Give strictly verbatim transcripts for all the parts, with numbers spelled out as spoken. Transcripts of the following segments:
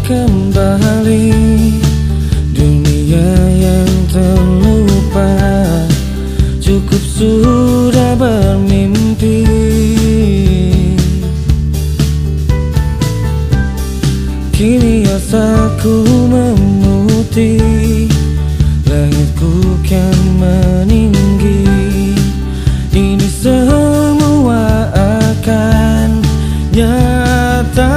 kembali dunia yang terlupa. Cukup sudah bermimpi. Kini asaku memutih, langitku kian meninggi. Ini semua akan nyata.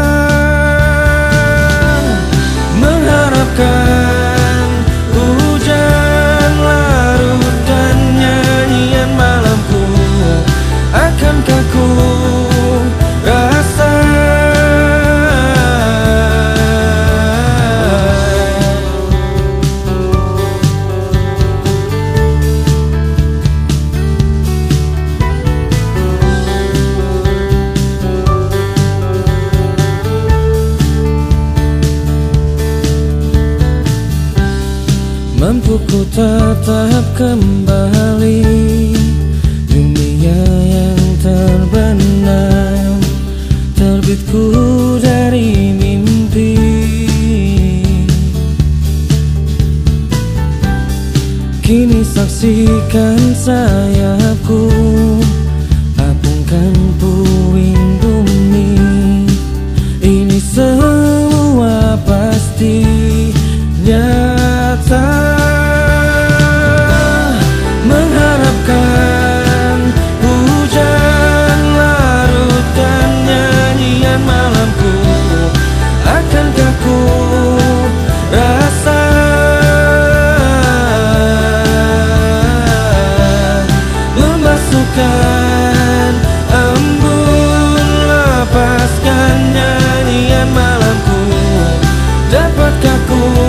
Mengharapkan hujan larut dan nyanyian malamku, akankah ku rasa mampu ku tetap kembali dunia yang terbenam, terbitku dari mimpi. Kini saksikan sayapku, apungkan puing bumi. Ini semua pasti nyata. Mengharapkan hujan larut dan nyanyian malamku, akankah ku rasa membasuhkan embun, lepaskan nyanyian malamku. Dapatkah ku